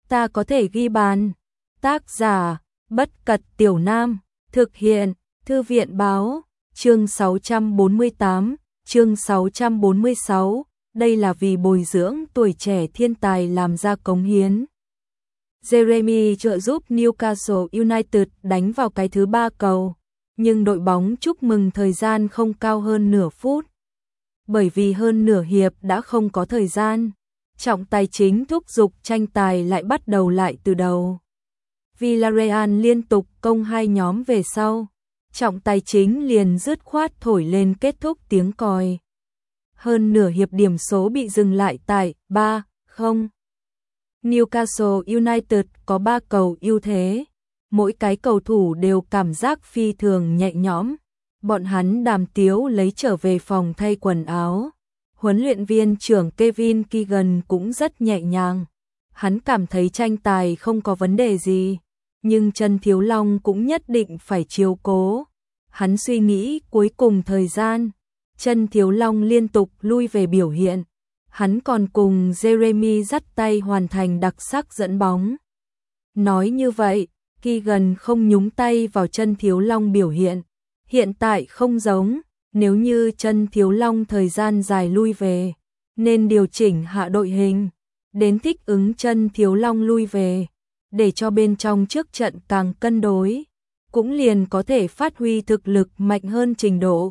ta có thể ghi bàn. Tác giả, Bất Cật Tiểu Nam, thực hiện, Thư viện báo, chương 648, chương 646, đây là vì bồi dưỡng tuổi trẻ thiên tài làm ra cống hiến. Jeremy trợ giúp Newcastle United đánh vào cái thứ 3 cầu, nhưng đội bóng chúc mừng thời gian không cao hơn nửa phút. Bởi vì hơn nửa hiệp đã không có thời gian, trọng tài chính thúc giục tranh tài lại bắt đầu lại từ đầu. Villarreal liên tục công hai nhóm về sau, trọng tài chính liền dứt khoát thổi lên kết thúc tiếng còi. Hơn nửa hiệp điểm số bị dừng lại tại 3-0. Newcastle United có 3 cầu ưu thế, mỗi cái cầu thủ đều cảm giác phi thường nhẹ nhõm. Bọn hắn đàm tiếu lấy trở về phòng thay quần áo. Huấn luyện viên trưởng Kevin Keegan cũng rất nhẹ nhàng. Hắn cảm thấy tranh tài không có vấn đề gì, nhưng Trần Thiếu Long cũng nhất định phải chiếu cố. Hắn suy nghĩ cuối cùng thời gian, Trần Thiếu Long liên tục lui về biểu hiện. Hắn còn cùng Jeremy dắt tay hoàn thành đặc sắc dẫn bóng. Nói như vậy, Keegan không nhúng tay vào Trần Thiếu Long biểu hiện. Hiện tại không giống, nếu như Trần Thiếu Long thời gian dài lui về, nên điều chỉnh hạ đội hình, đến thích ứng Trần Thiếu Long lui về, để cho bên trong trước trận càng cân đối, cũng liền có thể phát huy thực lực mạnh hơn trình độ.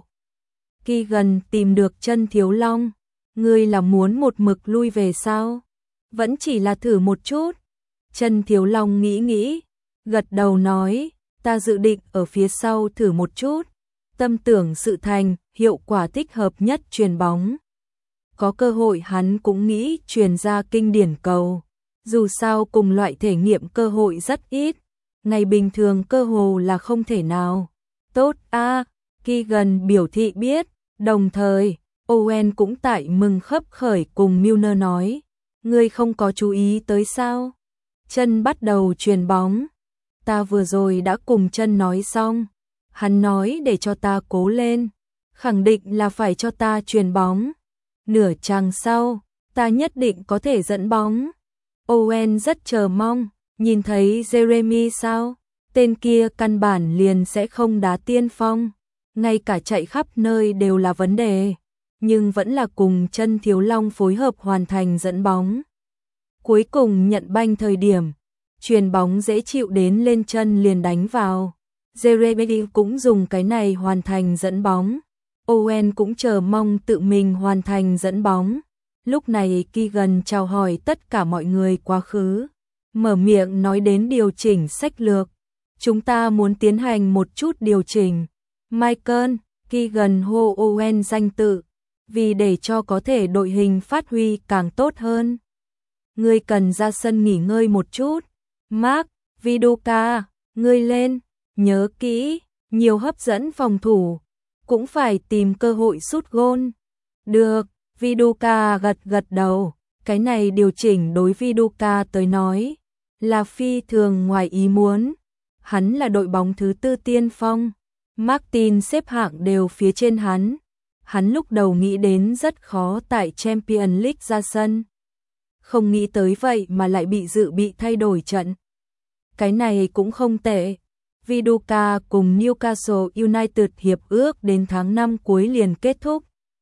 Keegan tìm được Trần Thiếu Long, ngươi là muốn một mực lui về sao? Vẫn chỉ là thử một chút. Trần Thiếu Long nghĩ, gật đầu nói, ta dự định ở phía sau thử một chút, tâm tưởng sự thành, hiệu quả thích hợp nhất chuyền bóng. Có cơ hội hắn cũng nghĩ chuyền ra kinh điển cầu, dù sao cùng loại thể nghiệm cơ hội rất ít, ngày bình thường cơ hồ là không thể nào. Tốt a, Keegan biểu thị biết, đồng thời, Owen cũng tại mừng khấp khởi cùng Milner nói, ngươi không có chú ý tới sao? Chân bắt đầu chuyền bóng. Ta vừa rồi đã cùng Chân nói xong, hắn nói để cho ta cố lên, khẳng định là phải cho ta chuyền bóng. Nửa chặng sau, ta nhất định có thể dẫn bóng. Owen rất chờ mong, nhìn thấy Jeremy sao? Tên kia căn bản liền sẽ không đá tiên phong, ngay cả chạy khắp nơi đều là vấn đề, nhưng vẫn là cùng Trần Thiếu Long phối hợp hoàn thành dẫn bóng. Cuối cùng nhận banh thời điểm, chuyền bóng dễ chịu đến lên chân liền đánh vào. Jeremy cũng dùng cái này hoàn thành dẫn bóng. Owen cũng chờ mong tự mình hoàn thành dẫn bóng. Lúc này Keegan chào hỏi tất cả mọi người quá khứ, mở miệng nói đến điều chỉnh sách lược. Chúng ta muốn tiến hành một chút điều chỉnh. Michael, Keegan hô Owen danh tự, vì để cho có thể đội hình phát huy càng tốt hơn. Ngươi cần ra sân nghỉ ngơi một chút. Mark, Viduka, ngươi lên, nhớ kỹ, nhiều hấp dẫn phòng thủ, cũng phải tìm cơ hội sút gôn. Được, Viduka gật đầu, cái này điều chỉnh đối Viduka tới nói là phi thường ngoài ý muốn. Hắn là đội bóng thứ 4 tiên phong, Martin xếp hạng đều phía trên hắn. Hắn lúc đầu nghĩ đến rất khó tại Champions League ra sân, không nghĩ tới vậy mà lại bị thay đổi trận. Cái này cũng không tệ. Viduka cùng Newcastle United hiệp ước đến tháng 5 cuối liền kết thúc.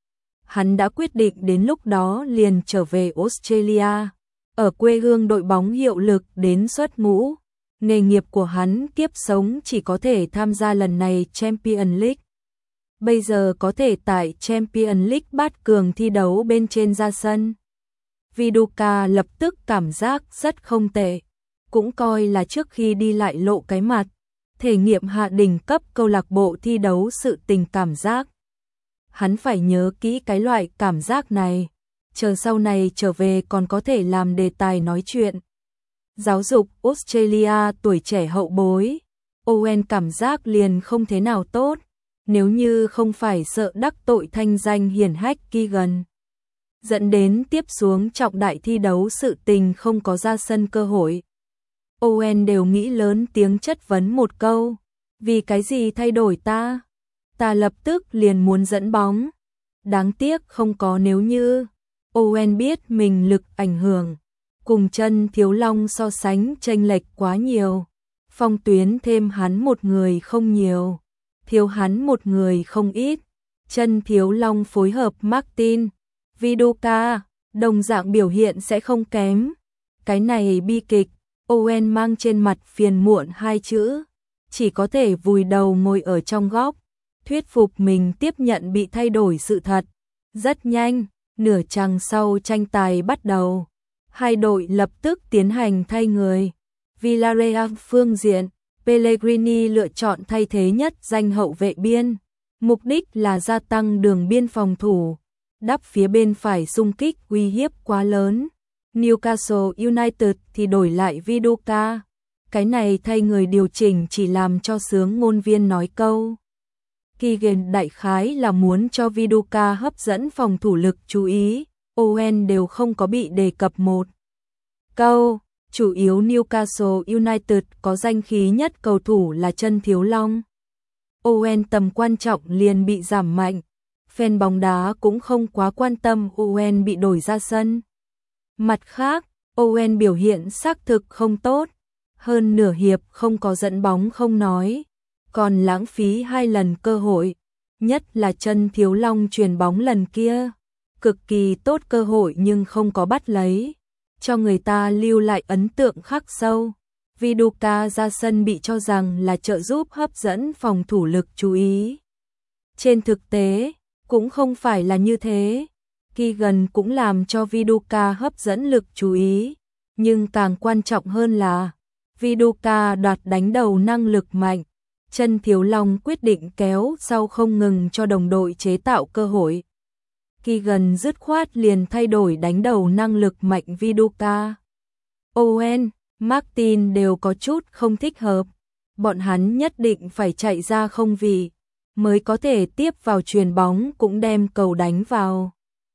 Hắn đã quyết định đến lúc đó liền trở về Australia, ở quê hương đội bóng hiệu lực đến xuất ngũ. Nghề nghiệp của hắn kiếp sống chỉ có thể tham gia lần này Champions League. Bây giờ có thể tại Champions League bát cường thi đấu bên trên ra sân. Viduka lập tức cảm giác rất không tệ, cũng coi là trước khi đi lại lộ cái mặt, thể nghiệm hạ đỉnh cấp câu lạc bộ thi đấu sự tình cảm giác. Hắn phải nhớ kỹ cái loại cảm giác này, chờ sau này trở về còn có thể làm đề tài nói chuyện. Giáo dục Australia tuổi trẻ hậu bối, Owen cảm giác liền không thế nào tốt, nếu như không phải sợ đắc tội thanh danh hiển hách Keegan, dẫn đến tiếp xuống trọng đại thi đấu sự tình không có ra sân cơ hội. Owen đều nghĩ lớn tiếng chất vấn một câu, vì cái gì thay đổi ta? Ta lập tức liền muốn dẫn bóng. Đáng tiếc không có nếu như. Owen biết mình lực ảnh hưởng, cùng Chân Thiếu Long so sánh chênh lệch quá nhiều. Phong Tuyến thêm hắn một người không nhiều, thiếu hắn một người không ít. Chân Thiếu Long phối hợp Martin, Viduka, đồng dạng biểu hiện sẽ không kém. Cái này bi kịch, Owen mang trên mặt phiền muộn hai chữ, chỉ có thể vùi đầu ngồi ở trong góc, thuyết phục mình tiếp nhận bị thay đổi sự thật. Rất nhanh, nửa chặng sau tranh tài bắt đầu, hai đội lập tức tiến hành thay người. Villarreal phương diện, Pellegrini lựa chọn thay thế nhất danh hậu vệ biên, mục đích là gia tăng đường biên phòng thủ, đắp phía bên phải xung kích uy hiếp quá lớn. Newcastle United thì đổi lại Viduka. Cái này thay người điều chỉnh chỉ làm cho sướng ngôn viên nói câu. Keegan đại khái là muốn cho Viduka hấp dẫn phòng thủ lực chú ý, Owen đều không có bị đề cập một câu. Chủ yếu Newcastle United có danh khí nhất cầu thủ là Chân Thiếu Long. Owen tầm quan trọng liền bị giảm mạnh. Fan bóng đá cũng không quá quan tâm Owen bị đổi ra sân. Mặt khác, Owen biểu hiện xác thực không tốt. Hơn nửa hiệp không có dẫn bóng không nói, còn lãng phí 2 lần cơ hội. Nhất là Chân Thiếu Long chuyền bóng lần kia. Cực kỳ tốt cơ hội nhưng không có bắt lấy, cho người ta lưu lại ấn tượng khắc sâu. Viduka ra sân bị cho rằng là trợ giúp hấp dẫn phòng thủ lực chú ý. Trên thực tế, cũng không phải là như thế. Keegan cũng làm cho Viduka hấp dẫn lực chú ý, nhưng càng quan trọng hơn là Viduka đoạt đánh đầu năng lực mạnh. Chân Thiếu Long quyết định kéo sau không ngừng cho đồng đội chế tạo cơ hội. Keegan dứt khoát liền thay đổi đánh đầu năng lực mạnh Viduka. Owen, Martin đều có chút không thích hợp. Bọn hắn nhất định phải chạy ra không vị, mới có thể tiếp vào chuyền bóng cũng đem cầu đánh vào.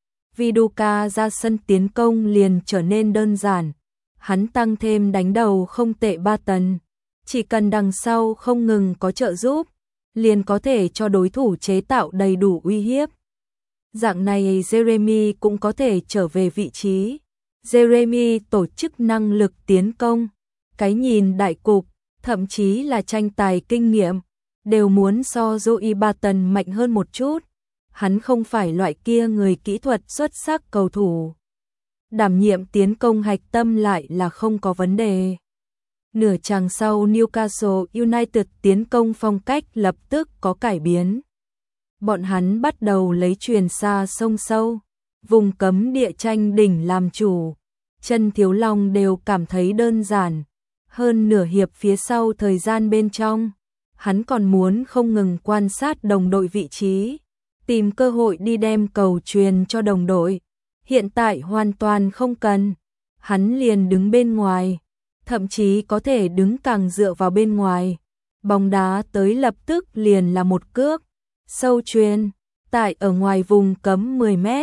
Viduka ra sân tiến công liền trở nên đơn giản. Hắn tăng thêm đánh đầu không tệ 3 tần. Chỉ cần đằng sau không ngừng có trợ giúp, liền có thể cho đối thủ chế tạo đầy đủ uy hiếp. Dạng này Jeremy cũng có thể trở về vị trí. Jeremy tổ chức năng lực tiến công, cái nhìn đại cục, thậm chí là tranh tài kinh nghiệm, đều muốn so Joey Barton mạnh hơn một chút. Hắn không phải loại kia người kỹ thuật xuất sắc cầu thủ. Đảm nhiệm tiến công hạch tâm lại là không có vấn đề. Nửa chặng sau Newcastle United tiến công phong cách lập tức có cải biến. Bọn hắn bắt đầu lấy chuyền xa sông sâu, vùng cấm địa tranh đỉnh làm chủ. Chân Thiếu Long đều cảm thấy đơn giản. Hơn nửa hiệp phía sau thời gian bên trong, hắn còn muốn không ngừng quan sát đồng đội vị trí, tìm cơ hội đi đem cầu truyền cho đồng đội. Hiện tại hoàn toàn không cần, hắn liền đứng bên ngoài, thậm chí có thể đứng càng dựa vào bên ngoài. Bóng đá tới lập tức liền là một cước, sâu chuyền, tại ở ngoài vùng cấm 10 mét,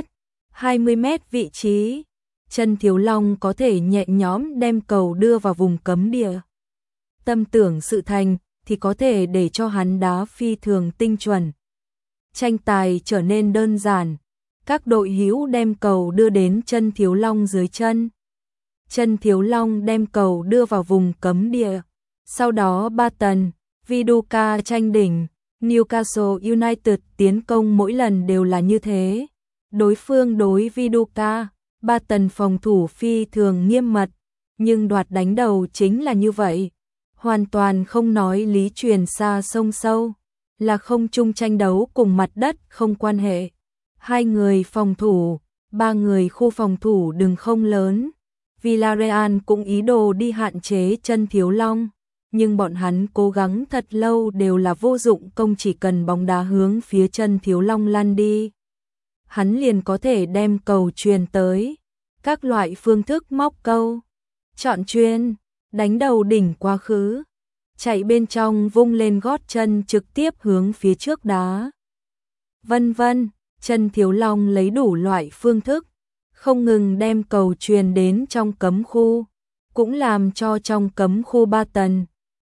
20 mét vị trí. Chân Thiếu Long có thể nhẹ nhõm đem cầu đưa vào vùng cấm địa. Tâm tưởng sự thành thì có thể để cho hắn đá phi thường tinh chuẩn. Tranh tài trở nên đơn giản. Các đội hữu đem cầu đưa đến Chân Thiếu Long dưới chân. Chân Thiếu Long đem cầu đưa vào vùng cấm địa. Sau đó Barton, Viduka tranh đỉnh. Newcastle United tiến công mỗi lần đều là như thế. Đối phương đối Viduka, Barton phòng thủ phi thường nghiêm mật, nhưng đoạt đánh đầu chính là như vậy. Hoàn toàn không nói lý truyền xa sông sâu, là không chung tranh đấu cùng mặt đất không quan hệ. 2 người phòng thủ, 3 người khu phòng thủ đừng không lớn. Villarreal cũng ý đồ đi hạn chế Chân Thiếu Long, nhưng bọn hắn cố gắng thật lâu đều là vô dụng công. Chỉ cần bóng đá hướng phía Chân Thiếu Long lăn đi, hắn liền có thể đem cầu truyền tới. Các loại phương thức móc câu, chọn chuyền, đánh đầu đỉnh quá khứ, chạy bên trong vung lên gót chân trực tiếp hướng phía trước đá, vân vân. Chân Thiếu Long lấy đủ loại phương thức, không ngừng đem cầu truyền đến trong cấm khu, cũng làm cho trong cấm khu Barton,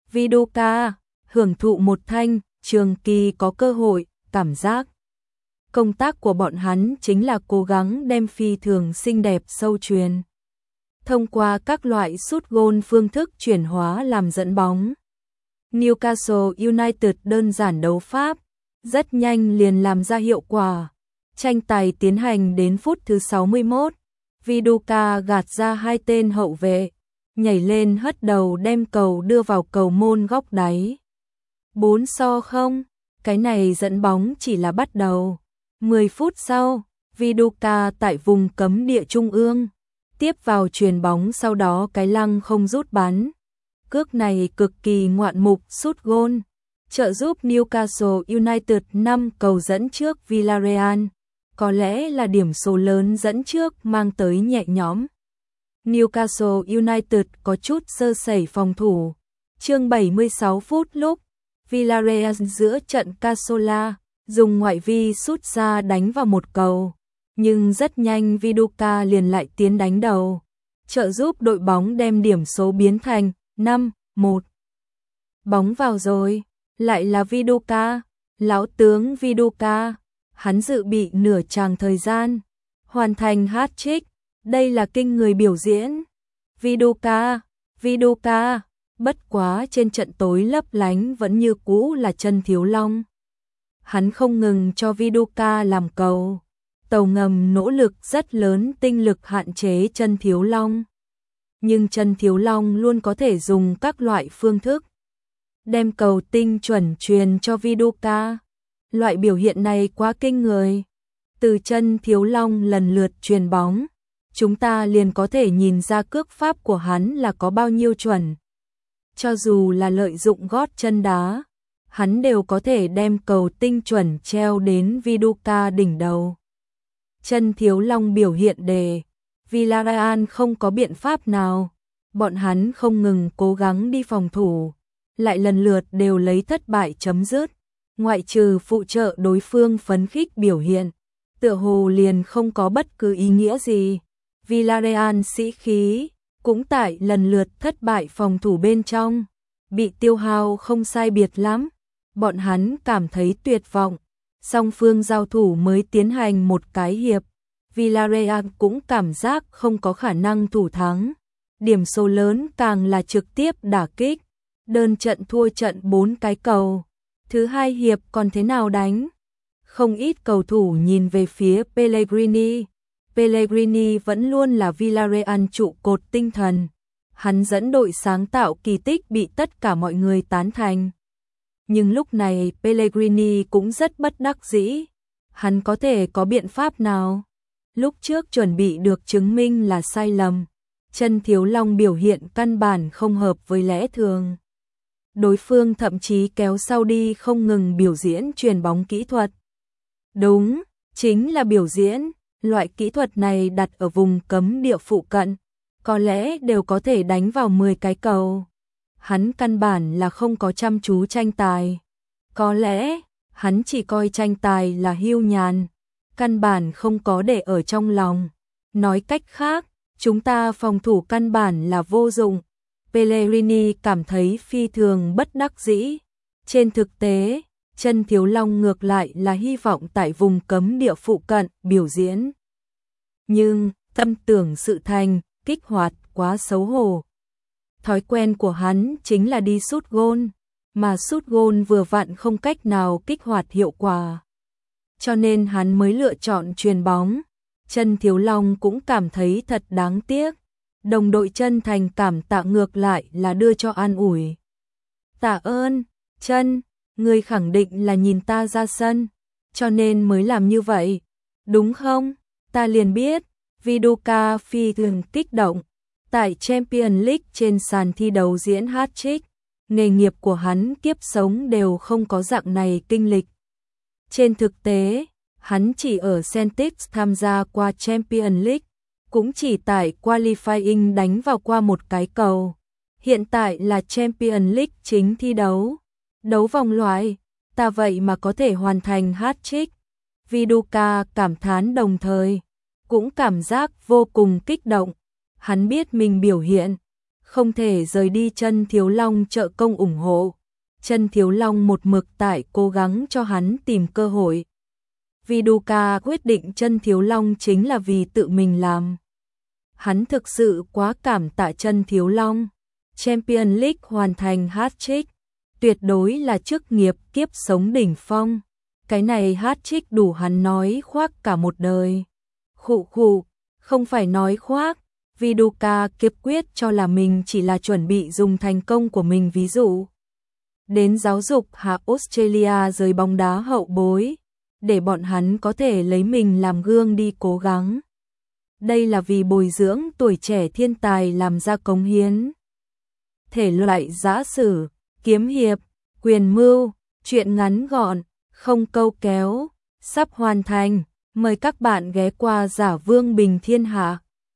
Viduka hưởng thụ một thanh trường kỳ có cơ hội. Cảm giác công tác của bọn hắn chính là cố gắng đem phi thường xinh đẹp sâu chuyền thông qua các loại sút gôn phương thức chuyển hóa làm dẫn bóng. Newcastle United đơn giản đấu pháp, rất nhanh liền làm ra hiệu quả. Tranh tài tiến hành đến phút thứ 61, Viduka gạt ra hai tên hậu vệ, nhảy lên hất đầu đem cầu đưa vào cầu môn góc đáy. 4-0, cái này dẫn bóng chỉ là bắt đầu. 10 phút sau, Viduka tại vùng cấm địa trung ương, tiếp vào chuyền bóng sau đó cái lăng không rút bắn. Cước này cực kỳ ngoạn mục sút gôn, trợ giúp Newcastle United 5 cầu dẫn trước Villarreal. Có lẽ là điểm số lớn dẫn trước mang tới nhẹ nhõm. Newcastle United có chút sơ sẩy phòng thủ. Chương 76 phút lúc, Villarreal giữa trận Cazorla, dùng ngoại vi sút ra đánh vào một cầu. Nhưng rất nhanh Viduka liền lại tiến đánh đầu, trợ giúp đội bóng đem điểm số biến thành 5-1. Bóng vào rồi, lại là Viduka, lão tướng Viduka. Hắn dự bị nửa chàng thời gian, hoàn thành hat-trick, đây là kinh người biểu diễn. Viduka, bất quá trên trận tối lấp lánh vẫn như cũ là Chân Thiếu Long. Hắn không ngừng cho Viduka làm cầu, tàu ngầm nỗ lực rất lớn tinh lực hạn chế Chân Thiếu Long. Nhưng Chân Thiếu Long luôn có thể dùng các loại phương thức, đem cầu tinh chuẩn truyền cho Viduka. Loại biểu hiện này quá kinh người. Từ Chân Thiếu Long lần lượt truyền bóng, chúng ta liền có thể nhìn ra cước pháp của hắn là có bao nhiêu chuẩn. Cho dù là lợi dụng gót chân đá, hắn đều có thể đem cầu tinh chuẩn treo đến Viduka đỉnh đầu. Chân Thiếu Long biểu hiện đề, Villarreal không có biện pháp nào. Bọn hắn không ngừng cố gắng đi phòng thủ, lại lần lượt đều lấy thất bại chấm dứt. Ngoại trừ phụ trợ đối phương phấn khích biểu hiện, tựa hồ liền không có bất cứ ý nghĩa gì. Villarreal sĩ khí cũng tại lần lượt thất bại phòng thủ bên trong, bị tiêu hao không sai biệt lắm. Bọn hắn cảm thấy tuyệt vọng, song phương giao thủ mới tiến hành một cái hiệp, Villarreal cũng cảm giác không có khả năng thủ thắng. Điểm số lớn càng là trực tiếp đả kích, đơn trận thua trận 4 cái cầu. Thứ hai hiệp còn thế nào đánh? Không ít cầu thủ nhìn về phía Pellegrini. Pellegrini vẫn luôn là Villarreal trụ cột tinh thần. Hắn dẫn đội sáng tạo kỳ tích bị tất cả mọi người tán thành. Nhưng lúc này Pellegrini cũng rất bất đắc dĩ. Hắn có thể có biện pháp nào? Lúc trước chuẩn bị được chứng minh là sai lầm. Chân Thiếu Long biểu hiện căn bản không hợp với lẽ thường. Đối phương thậm chí kéo sau đi không ngừng biểu diễn chuyền bóng kỹ thuật. Đúng, chính là biểu diễn, loại kỹ thuật này đặt ở vùng cấm địa phụ cận, có lẽ đều có thể đánh vào 10 cái cầu. Hắn căn bản là không có chăm chú tranh tài. Có lẽ, hắn chỉ coi tranh tài là hưu nhàn, căn bản không có để ở trong lòng. Nói cách khác, chúng ta phòng thủ căn bản là vô dụng. Pellegrini cảm thấy phi thường bất đắc dĩ. Trên thực tế, Chân Thiếu Long ngược lại là hy vọng tại vùng cấm địa phụ cận biểu diễn. Nhưng, tâm tưởng sự thành, kích hoạt quá xấu hổ. Thói quen của hắn chính là đi sút gôn, mà sút gôn vừa vặn không cách nào kích hoạt hiệu quả. Cho nên hắn mới lựa chọn chuyền bóng. Chân Thiếu Long cũng cảm thấy thật đáng tiếc. Đồng đội chân thành cảm tạ ngược lại là đưa cho an ủi. Tạ ơn, Chân, ngươi khẳng định là nhìn ta ra sân, cho nên mới làm như vậy, đúng không? Ta liền biết, Viduka phi thường kích động. Tại Champions League trên sàn thi đấu diễn hat-trick, nghề nghiệp của hắn kiếp sống đều không có dạng này kinh lịch. Trên thực tế, hắn chỉ ở Celtic tham gia qua Champions League, cũng chỉ tại qualifying đánh vào qua một cái cầu. Hiện tại là Champions League chính thi đấu. Đấu vòng loại, ta vậy mà có thể hoàn thành hat-trick. Viduka cảm thán đồng thời, cũng cảm giác vô cùng kích động. Hắn biết mình biểu hiện, không thể rời đi Chân Thiếu Long trợ công ủng hộ. Chân Thiếu Long một mực tại cố gắng cho hắn tìm cơ hội. Viduka quyết định Chân Thiếu Long chính là vì tự mình làm. Hắn thực sự quá cảm tạ Chân Thiếu Long. Champions League hoàn thành hat-trick, tuyệt đối là chức nghiệp kiếp sống đỉnh phong. Cái này hat-trick đủ hắn nói khoác cả một đời. Khụ khụ, không phải nói khoác, Viduka kiếp quyết cho là mình chỉ là chuẩn bị dùng thành công của mình ví dụ đến giáo dục hạ Australia giới bóng đá hậu bối, để bọn hắn có thể lấy mình làm gương đi cố gắng. Đây là vì bồi dưỡng tuổi trẻ thiên tài làm ra cống hiến. Thể loại giã sử, kiếm hiệp, quyền mưu, truyện ngắn gọn, không câu kéo, sắp hoàn thành. Mời các bạn ghé qua Giả Vương Bình Thiên Hạ.